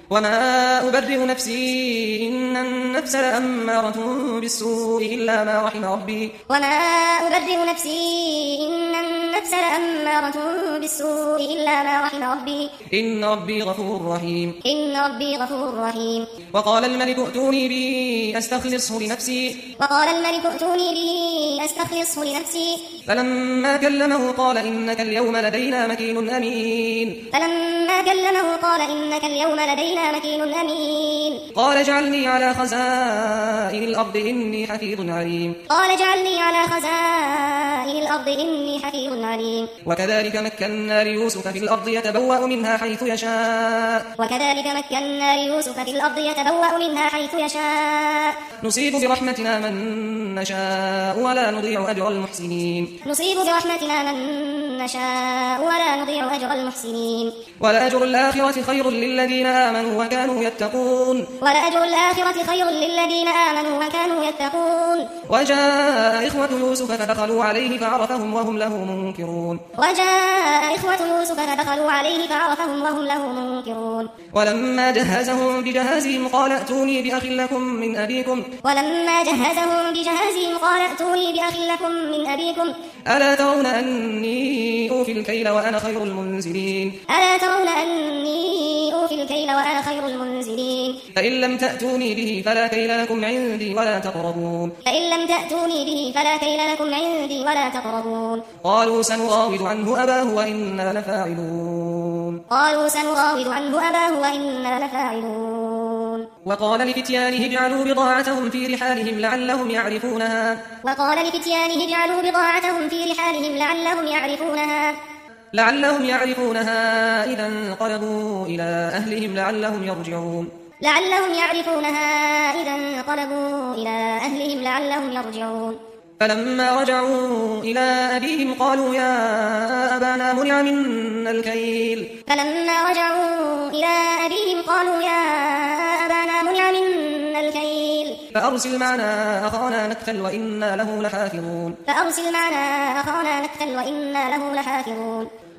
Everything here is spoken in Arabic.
وما أبرئ نفسي إن النفس لأمارة بالسوء إلا ما رحم ربي وما أبرئ نفسي إن النفس لأمارة بالسوء إلا ما رحم ربي إن ربي غفور رحيم إن ربي غفور رحيم. وقال الملك ائتوني به أستخلصه لنفسي وقال الملك ائتوني به أستخلصه لنفسي فلما كلمه قال إنك اليوم لدينا مكين أمين فلما كلمه قال إنك اليوم لدينا مكين أمين. قال اجعلني على خزائن الأرض إني حفيظ عليم قال اجعلني على خزائن الأرض إني حفيظ عليم. وكذلك مكنا ليوسف في الأرض يتبوأ منها حيث يشاء وكذلك مكنا ليوسف في الأرض يتبوأ منها حيث يشاء نصيب برحمتنا من نشاء ولا نضيع أجر المحسنين نصيب برحمتنا من نشاء ولا نضيع أجر المحسنين. ولأجر الآخرة خير للذين آمنوا وكانوا يتقون ولأجر الآخرة خير للذين آمنوا وكانوا يتقون. وجاء إخوة يوسف فدخلوا عليه فعرفهم وهم له منكرون وجاء إخوة يوسف فدخلوا عليه فعرفهم وهم له منكرون. ولما جهزهم بجهازهم قال ائتوني بأخ لكم من أبيكم ولما جهزهم بجهازهم قال ائتوني بأخ لكم من أبيكم ألا ترون أني أوفي الكيل وأنا خير المنزلين ألا ترون أني أوفي الكيل وأنا خير المنزلين. فإن لم تأتوني به فلا كيل لكم عندي ولا تقربون فإن لم تأتوني به فلا كيل لكم عندي ولا تقربون. قالوا سنراود عنه أباه وإنا لفاعلون قالوا سنراود عنه أباه وإنا لفاعلون. وقال لفتيانه اجعلوا بضاعتهم في رحالهم لعلهم يعرفونها وقال لفتيانه اجعلوا بضاعتهم في رحالهم لعلهم يعرفونها إذا انقلبوا إلى أهلهم لعلهم يعرفونها إذا انقلبوا إلى أهلهم لعلهم يرجعون. فلما رجعوا إلى أبيهم قالوا يا أبانا منع منا الكيل فلما رجعوا إلى أبيهم قالوا يا أبانا منع منا الكيل فأرسل معنا أخانا نكتل وإنا له لحافظون.